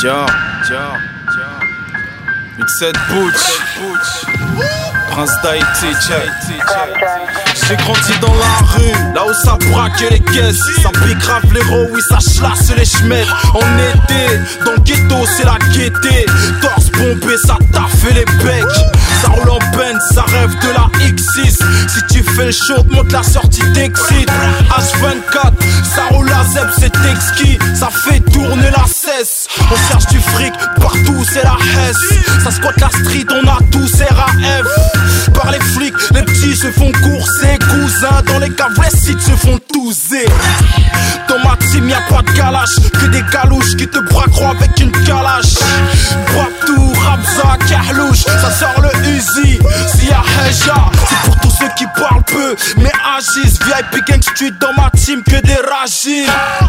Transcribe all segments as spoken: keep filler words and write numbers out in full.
Tiens, tiens, tiens. Mixed Butch, Prince d'Haïti, j'ai grandi dans la rue, là où ça braque les caisses. Ça pique grave l'héros, oui ça chlasse les chemètes. En été, dans le ghetto c'est la gaieté. Torse bombé, ça taffe les becs. Ça roule en Benz, ça rêve de la X six. Si tu fais le show, monte la sortie d'exit. H vingt-quatre, ça roule la zeb, c'est exquis. Ça fait tourner la cesse. On cherche du fric, partout c'est la hesse. Ça squatte la street, on a tous R A F. Par les flics, les petits se font courser. Cousins, dans les caves, les sites se font touser. Dans ma team y'a pas de galache, que des galouches qui te braqueront avec une calache. Babtou, Rabza, Kahlouche, ça sort le Uzi. Si y'a Heja, c'est pour tous ceux qui parlent peu mais agissent. V I P Gang Street dans ma team, que des ragiles.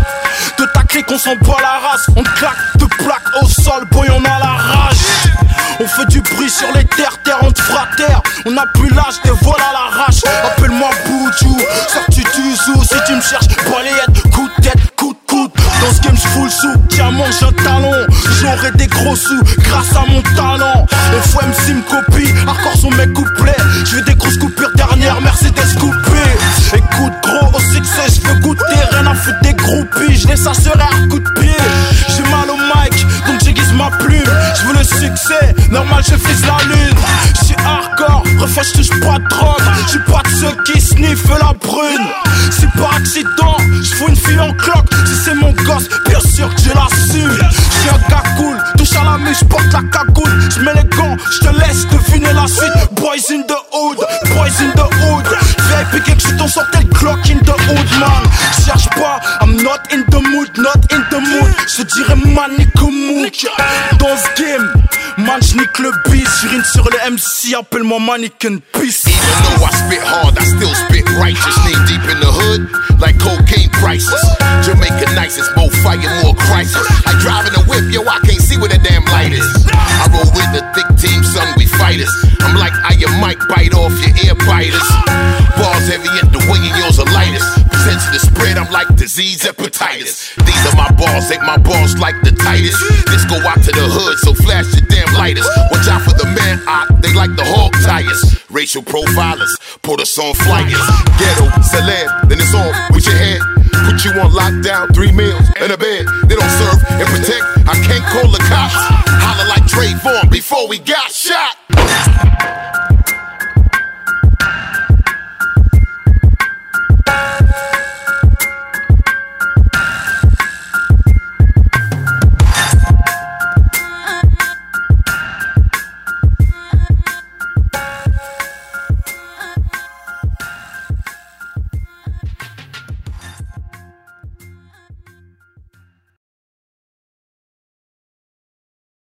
De ta clique on s'en bat la race. On te claque, te plaque au sol, boy on a la rage. On fait du bruit sur les terres, terre on te fraterre. On n'a plus l'âge des vols à l'arrache. Appelle-moi Boudjou, sorti du zoo. Si tu me cherches, balayette, coup de tête, coup de coude. Dans ce game j'full sous, diamant j'ai un talon. J'aurai des gros sous grâce à mon talent. Et F O M C me copie, hardcore sont mes couplets. J'veux des grosses coupures dernière, Mercedes coupée. Écoute gros, au succès j'veux goûter. Rien à foutre des groupies, j'les sasserai à coup de pied. J'ai mal au mic, donc j'aiguise ma plume. J'veux le succès, normal je fais la lune. J'suis hardcore, refais j'touche pas de drogue. J'suis pas de ceux qui sniffent la brune. Si par accident, j'fous une fille en cloque. Si c'est mon gosse, bien sûr que je l'assume. J'suis un gars cool, touche à la mue, j'porte la cagoule. J'mets les gants, j'te laisse deviner la suite. Boys in the hood, boys in the hood. V I P Gang, j'suis ton sortel clock in the hood, man. Cherche pas, I'm not in the mood, not in the mood. Je dirais manique mouk. Dans ce game, man j'nique le bis. J'urine sur les M C, appelle-moi Mannequin Peace. Even though I spit hard, I still spit righteous. Knee deep in the hood, like cocaine prices. Jamaica nicest, more fire, more crisis. I drive in a whip, yo, I can't see where the damn light is. I roll with the thick team, son, we fighters. I'm like Iron Mike, bite off your ear biters. Balls heavy and the wing and yours are lightest. Potential to spread, I'm like disease hepatitis. These are my balls, ain't my balls like the tightest. This go out to the hood, so flash your damn lighters. Watch out for the man, I, they like the hog tires. Racial profilers, put us on flyers. Ghetto, celeb, then it's on with your head. Put you on lockdown, three meals and a bed. They don't serve and protect, I can't call the cops. Holler like Trayvon before we got shot.